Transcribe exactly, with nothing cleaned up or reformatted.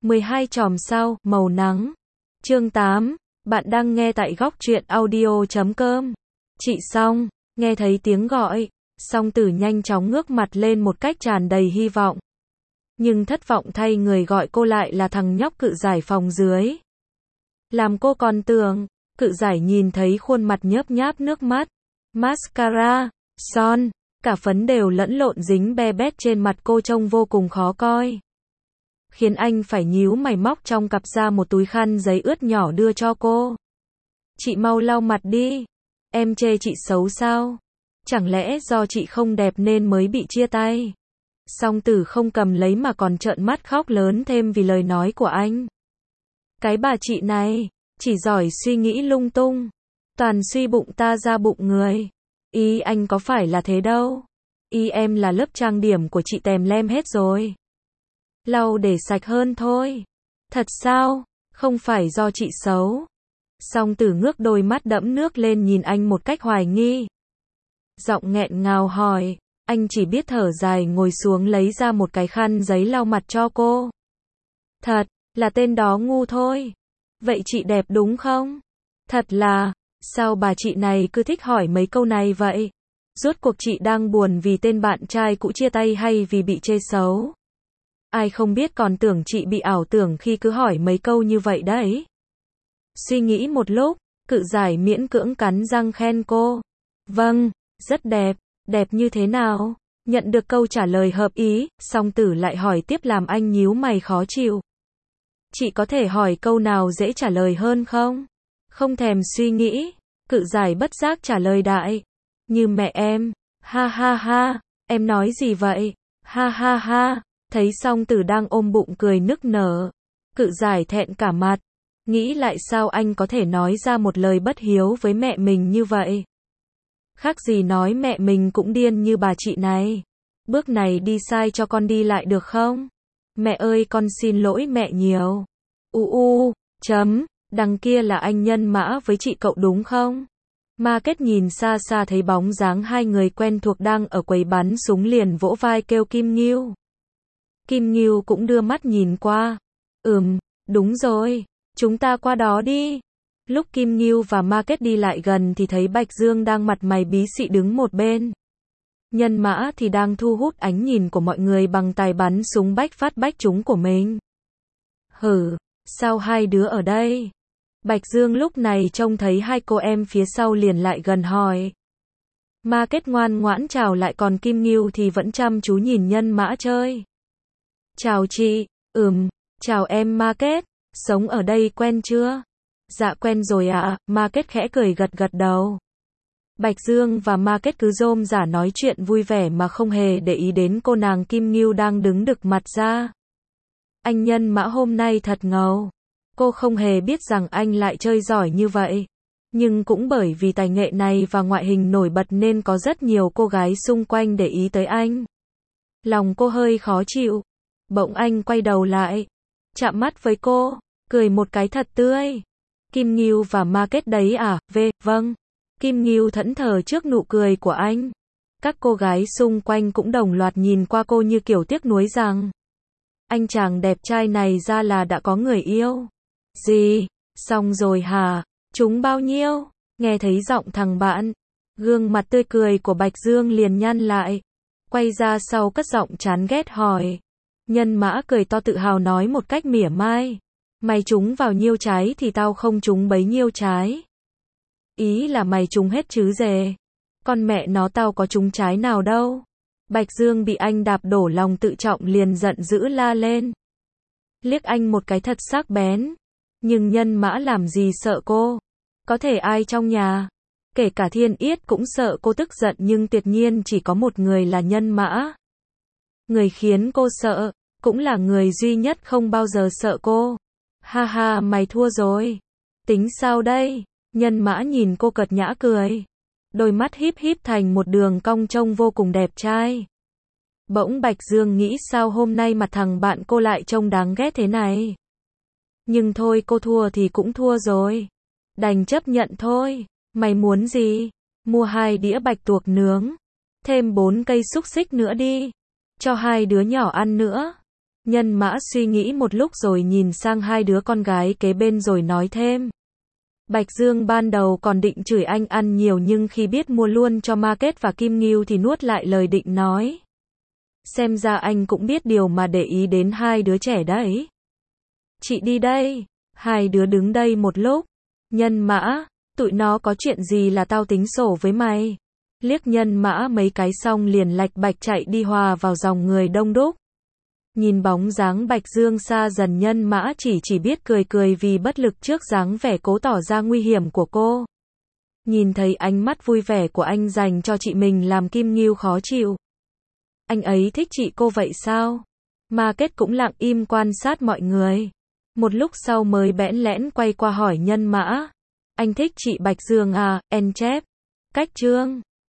mười hai chòm sao, màu nắng. Chương tám, bạn đang nghe tại góc truyện audio chấm com. Chị Song, nghe thấy tiếng gọi, Song Tử nhanh chóng ngước mặt lên một cách tràn đầy hy vọng. Nhưng thất vọng thay, người gọi cô lại là thằng nhóc Cự Giải phòng dưới. Làm cô còn tưởng, Cự Giải nhìn thấy khuôn mặt nhớp nháp nước mắt, mascara, son, cả phấn đều lẫn lộn dính be bét trên mặt cô trông vô cùng khó coi. Khiến anh phải nhíu mày móc trong cặp ra một túi khăn giấy ướt nhỏ đưa cho cô. Chị mau lau mặt đi. Em chê chị xấu sao? Chẳng lẽ do chị không đẹp nên mới bị chia tay? Song Tử không cầm lấy mà còn trợn mắt khóc lớn thêm vì lời nói của anh. Cái bà chị này, chỉ giỏi suy nghĩ lung tung. Toàn suy bụng ta ra bụng người. Ý anh có phải là thế đâu. Ý em là lớp trang điểm của chị tèm lem hết rồi. Lau để sạch hơn thôi. Thật sao? Không phải do chị xấu. Song Tử ngước đôi mắt đẫm nước lên nhìn anh một cách hoài nghi. Giọng nghẹn ngào hỏi, anh chỉ biết thở dài ngồi xuống lấy ra một cái khăn giấy lau mặt cho cô. Thật, là tên đó ngu thôi. Vậy chị đẹp đúng không? Thật là, sao bà chị này cứ thích hỏi mấy câu này vậy? Rốt cuộc chị đang buồn vì tên bạn trai cũ chia tay hay vì bị chê xấu? Ai không biết còn tưởng chị bị ảo tưởng khi cứ hỏi mấy câu như vậy đấy. Suy nghĩ một lúc, Cự Giải miễn cưỡng cắn răng khen cô. Vâng, rất đẹp, đẹp như thế nào? Nhận được câu trả lời hợp ý, Song Tử lại hỏi tiếp làm anh nhíu mày khó chịu. Chị có thể hỏi câu nào dễ trả lời hơn không? Không thèm suy nghĩ, Cự Giải bất giác trả lời đại. Như mẹ em, ha ha ha, em nói gì vậy? Ha ha ha, thấy Song Tử đang ôm bụng cười nức nở. Cự Giải thẹn cả mặt, nghĩ lại sao anh có thể nói ra một lời bất hiếu với mẹ mình như vậy. Khác gì nói mẹ mình cũng điên như bà chị này. Bước này đi sai cho con đi lại được không? Mẹ ơi con xin lỗi mẹ nhiều. U u, chấm, đằng kia là anh Nhân Mã với chị cậu đúng không? Market nhìn xa xa thấy bóng dáng hai người quen thuộc đang ở quầy bắn súng liền vỗ vai kêu Kim Ngưu. Kim Ngưu cũng đưa mắt nhìn qua. Ừm, đúng rồi, chúng ta qua đó đi. Lúc Kim Ngưu và Market đi lại gần thì thấy Bạch Dương đang mặt mày bí xị đứng một bên. Nhân Mã thì đang thu hút ánh nhìn của mọi người bằng tài bắn súng bách phát bách trúng của mình. Hử, sao hai đứa ở đây? Bạch Dương lúc này trông thấy hai cô em phía sau liền lại gần hỏi. Market ngoan ngoãn chào lại còn Kim Ngưu thì vẫn chăm chú nhìn Nhân Mã chơi. Chào chị, ừm, chào em Market, sống ở đây quen chưa? Dạ quen rồi ạ, à. Market khẽ cười gật gật đầu. Bạch Dương và Market cứ rôm rả nói chuyện vui vẻ mà không hề để ý đến cô nàng Kim Ngưu đang đứng đực mặt ra. Anh Nhân Mã hôm nay thật ngầu. Cô không hề biết rằng anh lại chơi giỏi như vậy. Nhưng cũng bởi vì tài nghệ này và ngoại hình nổi bật nên có rất nhiều cô gái xung quanh để ý tới anh. Lòng cô hơi khó chịu. Bỗng anh quay đầu lại, chạm mắt với cô, cười một cái thật tươi. Kim Ngưu và Market đấy à? Về, vâng. Kim Ngưu thẫn thờ trước nụ cười của anh. Các cô gái xung quanh cũng đồng loạt nhìn qua cô như kiểu tiếc nuối rằng anh chàng đẹp trai này ra là đã có người yêu. Gì? Xong rồi hả? Chúng bao nhiêu? Nghe thấy giọng thằng bạn, gương mặt tươi cười của Bạch Dương liền nhăn lại. Quay ra sau cất giọng chán ghét hỏi. Nhân Mã cười to tự hào nói một cách mỉa mai. Mày trúng vào nhiêu trái thì tao không trúng bấy nhiêu trái. Ý là mày trúng hết chứ dề. Con mẹ nó tao có trúng trái nào đâu. Bạch Dương bị anh đạp đổ lòng tự trọng liền giận dữ la lên. Liếc anh một cái thật sắc bén. Nhưng Nhân Mã làm gì sợ cô. Có thể ai trong nhà, kể cả Thiên Yết cũng sợ cô tức giận nhưng tuyệt nhiên chỉ có một người là Nhân Mã. Người khiến cô sợ, cũng là người duy nhất không bao giờ sợ cô. Ha ha mày thua rồi. Tính sao đây? Nhân Mã nhìn cô cợt nhã cười. Đôi mắt híp híp thành một đường cong trông vô cùng đẹp trai. Bỗng Bạch Dương nghĩ sao hôm nay mặt thằng bạn cô lại trông đáng ghét thế này. Nhưng thôi cô thua thì cũng thua rồi. Đành chấp nhận thôi. Mày muốn gì? Mua hai đĩa bạch tuộc nướng. Thêm bốn cây xúc xích nữa đi. Cho hai đứa nhỏ ăn nữa. Nhân Mã suy nghĩ một lúc rồi nhìn sang hai đứa con gái kế bên rồi nói thêm. Bạch Dương ban đầu còn định chửi anh ăn nhiều nhưng khi biết mua luôn cho Market và Kim Ngưu thì nuốt lại lời định nói. Xem ra anh cũng biết điều mà để ý đến hai đứa trẻ đấy. Chị đi đây. Hai đứa đứng đây một lúc. Nhân Mã, tụi nó có chuyện gì là tao tính sổ với mày. Liếc Nhân Mã mấy cái xong liền lạch bạch chạy đi hòa vào dòng người đông đúc. Nhìn bóng dáng Bạch Dương xa dần, Nhân Mã chỉ chỉ biết cười cười vì bất lực trước dáng vẻ cố tỏ ra nguy hiểm của cô. Nhìn thấy ánh mắt vui vẻ của anh dành cho chị mình làm Kim Ngưu khó chịu. Anh ấy thích chị cô vậy sao? Market cũng lặng im quan sát mọi người. Một lúc sau mới bẽn lẽn quay qua hỏi Nhân Mã. Anh thích chị Bạch Dương à, en chép. Cách Trương.